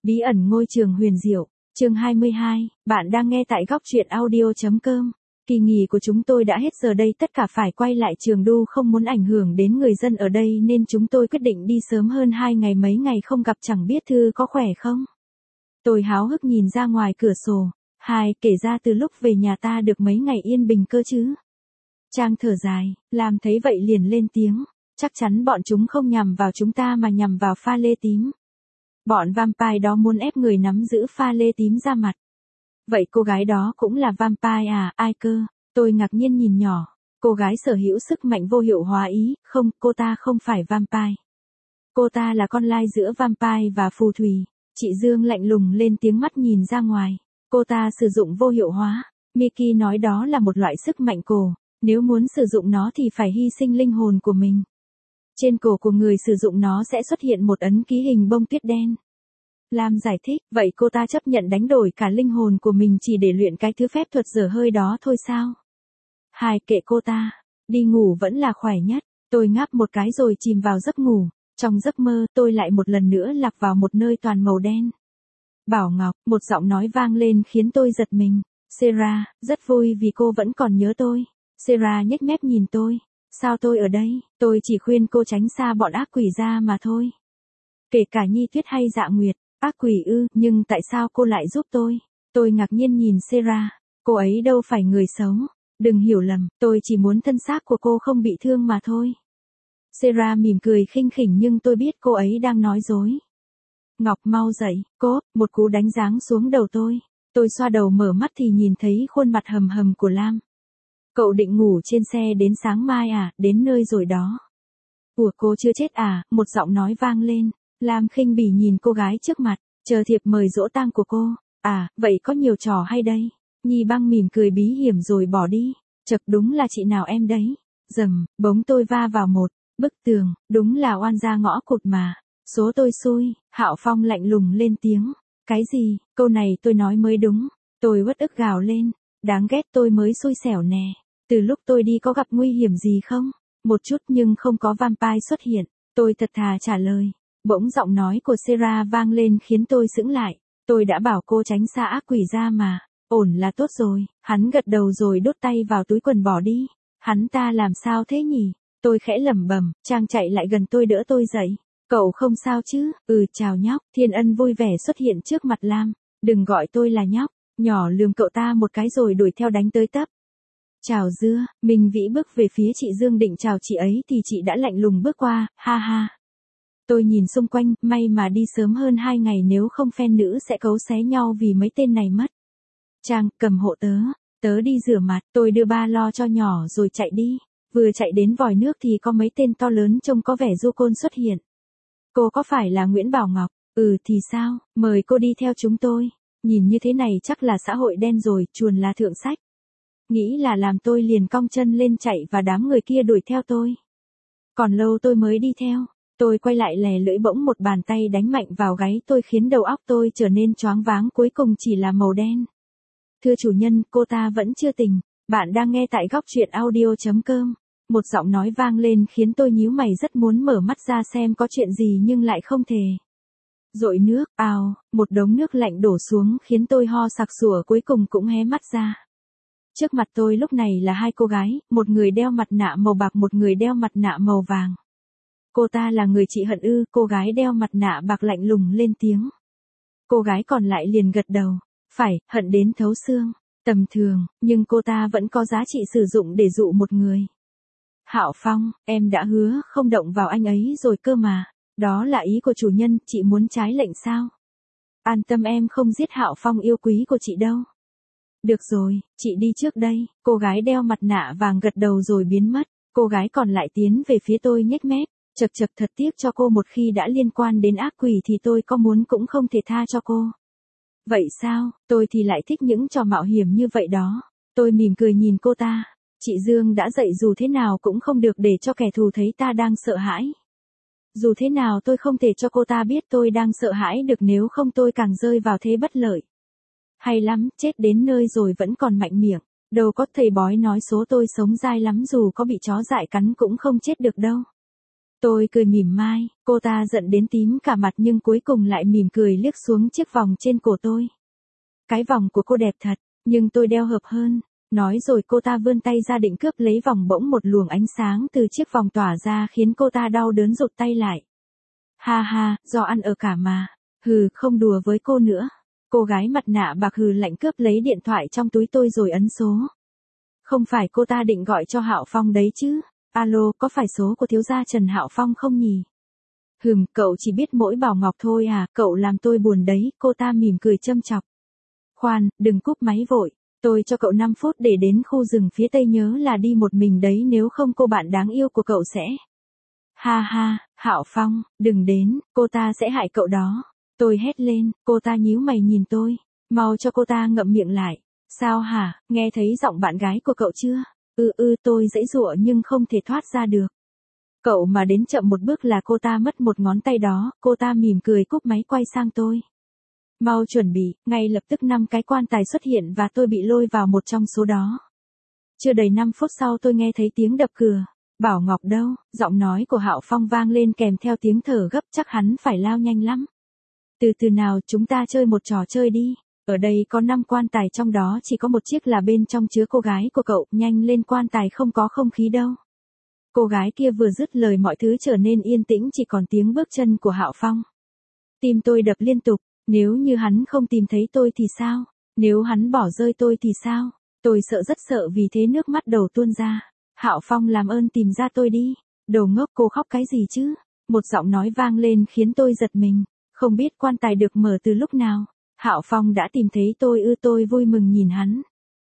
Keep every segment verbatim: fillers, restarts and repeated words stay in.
Bí ẩn ngôi trường huyền diệu, chương hai mươi hai, bạn đang nghe tại góc truyện audio.com. Kỳ nghỉ của chúng tôi đã hết giờ đây, tất cả phải quay lại trường đu, không muốn ảnh hưởng đến người dân ở đây nên chúng tôi quyết định đi sớm hơn hai ngày, mấy ngày không gặp chẳng biết Thư có khỏe không. Tôi háo hức nhìn ra ngoài cửa sổ. Hai, kể ra từ lúc về nhà ta được mấy ngày yên bình cơ chứ. Trang thở dài, làm thấy vậy liền lên tiếng. Chắc chắn bọn chúng không nhằm vào chúng ta mà nhằm vào pha lê tím. Bọn vampire đó muốn ép người nắm giữ pha lê tím ra mặt. Vậy cô gái đó cũng là vampire à? Ai cơ? Tôi ngạc nhiên nhìn nhỏ. Cô gái sở hữu sức mạnh vô hiệu hóa ý. Không, cô ta không phải vampire. Cô ta là con lai giữa vampire và phù thủy. Chị Dương lạnh lùng lên tiếng, mắt nhìn ra ngoài. Cô ta sử dụng vô hiệu hóa. Mickey nói đó là một loại sức mạnh cổ. Nếu muốn sử dụng nó thì phải hy sinh linh hồn của mình. Trên cổ của người sử dụng nó sẽ xuất hiện một ấn ký hình bông tuyết đen. Lam giải thích, vậy cô ta chấp nhận đánh đổi cả linh hồn của mình chỉ để luyện cái thứ phép thuật dở hơi đó thôi sao? Hai, kệ cô ta. Đi ngủ vẫn là khỏe nhất. Tôi ngáp một cái rồi chìm vào giấc ngủ. Trong giấc mơ, tôi lại một lần nữa lạc vào một nơi toàn màu đen. Bảo Ngọc, một giọng nói vang lên khiến tôi giật mình. Sarah, rất vui vì cô vẫn còn nhớ tôi. Sarah nhếch mép nhìn tôi. Sao tôi ở đây? Tôi chỉ khuyên cô tránh xa bọn ác quỷ ra mà thôi. Kể cả Nhi Tuyết hay Dạ Nguyệt. Ác quỷ ư, nhưng tại sao cô lại giúp tôi? Tôi ngạc nhiên nhìn Sarah. Cô ấy đâu phải người xấu. Đừng hiểu lầm, tôi chỉ muốn thân xác của cô không bị thương mà thôi. Sarah mỉm cười khinh khỉnh nhưng tôi biết cô ấy đang nói dối. Ngọc mau dậy, cốp, một cú đánh giáng xuống đầu tôi. Tôi xoa đầu mở mắt thì nhìn thấy khuôn mặt hầm hầm của Lam. Cậu định ngủ trên xe đến sáng mai à? Đến nơi rồi đó. Ủa, cô chưa chết à? Một giọng nói vang lên. Lam khinh bỉ nhìn cô gái trước mặt. Chờ thiệp mời giỗ tang của cô. À, vậy có nhiều trò hay đây. Nhi Băng mỉm cười bí hiểm rồi bỏ đi. Chật, đúng là chị nào em đấy. Dầm, bỗng tôi va vào một bức tường. Đúng là oan gia ngõ cụt mà. Số tôi xui. Hạo Phong lạnh lùng lên tiếng. Cái gì? Câu này tôi nói mới đúng. Tôi uất ức gào lên. Đáng ghét, tôi mới xui xẻo nè. Từ lúc tôi đi có gặp nguy hiểm gì không? Một chút, nhưng không có vampire xuất hiện. Tôi thật thà trả lời. Bỗng giọng nói của Sarah vang lên khiến tôi sững lại. Tôi đã bảo cô tránh xa ác quỷ ra mà. Ổn là tốt rồi. Hắn gật đầu rồi đốt tay vào túi quần bỏ đi. Hắn ta làm sao thế nhỉ? Tôi khẽ lẩm bẩm. Trang chạy lại gần tôi đỡ tôi dậy. Cậu không sao chứ? Ừ, chào nhóc. Thiên Ân vui vẻ xuất hiện trước mặt Lam. Đừng gọi tôi là nhóc. Nhỏ lườm cậu ta một cái rồi đuổi theo đánh tới tấp. Chào Dưa. Minh Vĩ bước về phía chị Dương định chào chị ấy thì chị đã lạnh lùng bước qua. Ha ha. Tôi nhìn xung quanh, may mà đi sớm hơn hai ngày, nếu không phen nữ sẽ cấu xé nhau vì mấy tên này mất. Trang, cầm hộ tớ. Tớ đi rửa mặt. Tôi đưa ba lo cho nhỏ rồi chạy đi. Vừa chạy đến vòi nước thì có mấy tên to lớn trông có vẻ du côn xuất hiện. Cô có phải là Nguyễn Bảo Ngọc? Ừ thì sao, mời cô đi theo chúng tôi. Nhìn như thế này chắc là xã hội đen rồi, chuồn là thượng sách. Nghĩ là làm tôi liền cong chân lên chạy và đám người kia đuổi theo tôi. Còn lâu tôi mới đi theo. Tôi quay lại lè lưỡi, bỗng một bàn tay đánh mạnh vào gáy tôi khiến đầu óc tôi trở nên choáng váng, cuối cùng chỉ là màu đen. Thưa chủ nhân, cô ta vẫn chưa tỉnh. Bạn đang nghe tại góc truyện audio.com. Một giọng nói vang lên khiến tôi nhíu mày, rất muốn mở mắt ra xem có chuyện gì nhưng lại không thể. Dội nước, ào, một đống nước lạnh đổ xuống khiến tôi ho sặc sủa, cuối cùng cũng hé mắt ra. Trước mặt tôi lúc này là hai cô gái, một người đeo mặt nạ màu bạc, một người đeo mặt nạ màu vàng. Cô ta là người chị Hận ư? Cô gái đeo mặt nạ bạc lạnh lùng lên tiếng. Cô gái còn lại liền gật đầu. Phải, hận đến thấu xương. Tầm thường, nhưng cô ta vẫn có giá trị sử dụng để dụ một người. Hạo Phong, em đã hứa không động vào anh ấy rồi cơ mà. Đó là ý của chủ nhân, chị muốn trái lệnh sao? An tâm, em không giết Hạo Phong yêu quý của chị đâu. Được rồi, chị đi trước đây. Cô gái đeo mặt nạ vàng gật đầu rồi biến mất. Cô gái còn lại tiến về phía tôi nhếch mép. Chật chật, thật tiếc cho cô, một khi đã liên quan đến ác quỷ thì tôi có muốn cũng không thể tha cho cô. Vậy sao, tôi thì lại thích những trò mạo hiểm như vậy đó. Tôi mỉm cười nhìn cô ta. Chị Dương đã dạy dù thế nào cũng không được để cho kẻ thù thấy ta đang sợ hãi. Dù thế nào tôi không thể cho cô ta biết tôi đang sợ hãi được, nếu không tôi càng rơi vào thế bất lợi. Hay lắm, chết đến nơi rồi vẫn còn mạnh miệng. Đâu có, thầy bói nói số tôi sống dai lắm, dù có bị chó dại cắn cũng không chết được đâu. Tôi cười mỉm mai, cô ta giận đến tím cả mặt nhưng cuối cùng lại mỉm cười liếc xuống chiếc vòng trên cổ tôi. Cái vòng của cô đẹp thật, nhưng tôi đeo hợp hơn. Nói rồi cô ta vươn tay ra định cướp lấy vòng, bỗng một luồng ánh sáng từ chiếc vòng tỏa ra khiến cô ta đau đớn rụt tay lại. Ha ha, do ăn ở cả mà. Hừ, không đùa với cô nữa. Cô gái mặt nạ bạc hừ lạnh cướp lấy điện thoại trong túi tôi rồi ấn số. Không phải cô ta định gọi cho Hạo Phong đấy chứ? Alo, có phải số của thiếu gia Trần Hạo Phong không nhỉ? Hừm, cậu chỉ biết mỗi Bảo Ngọc thôi à, cậu làm tôi buồn đấy, cô ta mỉm cười châm chọc. Khoan, đừng cúp máy vội, tôi cho cậu năm phút để đến khu rừng phía tây, nhớ là đi một mình đấy, nếu không cô bạn đáng yêu của cậu sẽ... Ha ha, Hạo Phong, đừng đến, cô ta sẽ hại cậu đó. Tôi hét lên, cô ta nhíu mày nhìn tôi, mau cho cô ta ngậm miệng lại. Sao hả, nghe thấy giọng bạn gái của cậu chưa? Ừ ừ, tôi giãy giụa nhưng không thể thoát ra được. Cậu mà đến chậm một bước là cô ta mất một ngón tay đó. Cô ta mỉm cười cúp máy quay sang tôi. Mau chuẩn bị, ngay lập tức năm cái quan tài xuất hiện và tôi bị lôi vào một trong số đó. Chưa đầy năm phút sau tôi nghe thấy tiếng đập cửa. Bảo Ngọc đâu? Giọng nói của Hạo Phong vang lên kèm theo tiếng thở gấp, chắc hắn phải lao nhanh lắm. Từ từ nào, chúng ta chơi một trò chơi đi. Ở đây có năm quan tài, trong đó chỉ có một chiếc là bên trong chứa cô gái của cậu, nhanh lên, quan tài không có không khí đâu. Cô gái kia vừa dứt lời mọi thứ trở nên yên tĩnh, chỉ còn tiếng bước chân của Hạo Phong. Tim tôi đập liên tục, nếu như hắn không tìm thấy tôi thì sao? Nếu hắn bỏ rơi tôi thì sao? Tôi sợ, rất sợ, vì thế nước mắt đầu tuôn ra. Hạo Phong, làm ơn tìm ra tôi đi. Đồ ngốc, cô khóc cái gì chứ? Một giọng nói vang lên khiến tôi giật mình. Không biết quan tài được mở từ lúc nào. Hạo Phong đã tìm thấy tôi ư? Tôi vui mừng nhìn hắn.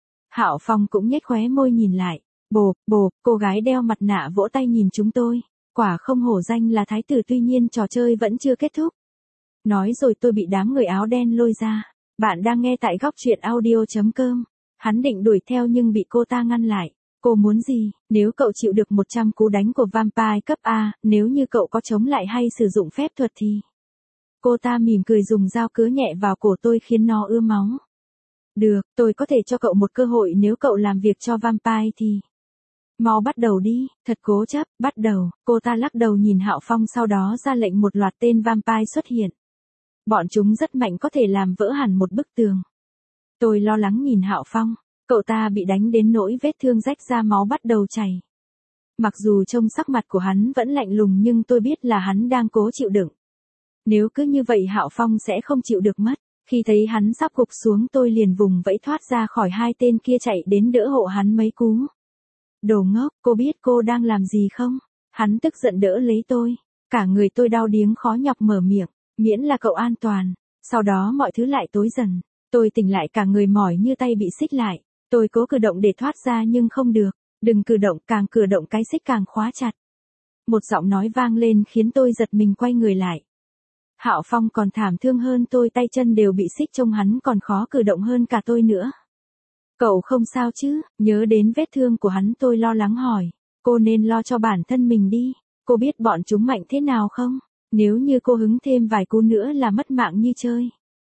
Hạo Phong cũng nhếch khóe môi nhìn lại. Bộp, bộp, cô gái đeo mặt nạ vỗ tay nhìn chúng tôi. Quả không hổ danh là thái tử, tuy nhiên trò chơi vẫn chưa kết thúc. Nói rồi tôi bị đám người áo đen lôi ra. Bạn đang nghe tại góc truyện audio chấm com. Hắn định đuổi theo nhưng bị cô ta ngăn lại. Cô muốn gì? Nếu cậu chịu được một trăm cú đánh của vampire cấp A, nếu như cậu có chống lại hay sử dụng phép thuật thì... Cô ta mỉm cười dùng dao cứa nhẹ vào cổ tôi khiến nó ưa máu. Được, tôi có thể cho cậu một cơ hội, nếu cậu làm việc cho vampire thì... Mau bắt đầu đi, thật cố chấp, bắt đầu. Cô ta lắc đầu nhìn Hạo Phong, sau đó ra lệnh, một loạt tên vampire xuất hiện. Bọn chúng rất mạnh, có thể làm vỡ hẳn một bức tường. Tôi lo lắng nhìn Hạo Phong, cậu ta bị đánh đến nỗi vết thương rách ra, máu bắt đầu chảy. Mặc dù trông sắc mặt của hắn vẫn lạnh lùng nhưng tôi biết là hắn đang cố chịu đựng. Nếu cứ như vậy Hạo Phong sẽ không chịu được mất. Khi thấy hắn sắp gục xuống, tôi liền vùng vẫy thoát ra khỏi hai tên kia, chạy đến đỡ hộ hắn mấy cú. Đồ ngốc, cô biết cô đang làm gì không? Hắn tức giận đỡ lấy tôi. Cả người tôi đau điếng khó nhọc mở miệng. Miễn là cậu an toàn. Sau đó mọi thứ lại tối dần. Tôi tỉnh lại cả người mỏi như tay bị xích lại. Tôi cố cử động để thoát ra nhưng không được. Đừng cử động, càng cử động cái xích càng khóa chặt. Một giọng nói vang lên khiến tôi giật mình quay người lại. Hạo Phong còn thảm thương hơn tôi, tay chân đều bị xích, trông hắn còn khó cử động hơn cả tôi nữa. Cậu không sao chứ? Nhớ đến vết thương của hắn tôi lo lắng hỏi. Cô nên lo cho bản thân mình đi. Cô biết bọn chúng mạnh thế nào không? Nếu như cô hứng thêm vài cú nữa là mất mạng như chơi.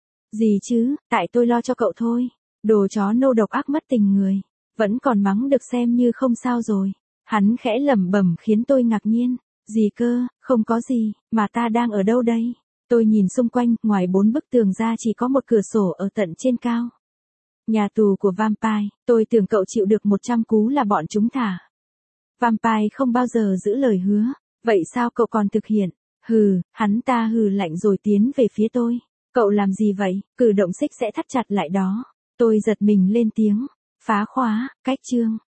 Gì chứ, tại tôi lo cho cậu thôi. Đồ chó nô độc ác mất tình người. Vẫn còn mắng được xem như không sao rồi. Hắn khẽ lẩm bẩm khiến tôi ngạc nhiên. Gì cơ, không có gì, mà ta đang ở đâu đây? Tôi nhìn xung quanh, ngoài bốn bức tường ra chỉ có một cửa sổ ở tận trên cao. Nhà tù của vampire, tôi tưởng cậu chịu được một trăm cú là bọn chúng thả. Vampire không bao giờ giữ lời hứa, vậy sao cậu còn thực hiện? Hừ, hắn ta hừ lạnh rồi tiến về phía tôi. Cậu làm gì vậy? Cử động xích sẽ thắt chặt lại đó. Tôi giật mình lên tiếng. Phá khóa, cách chương.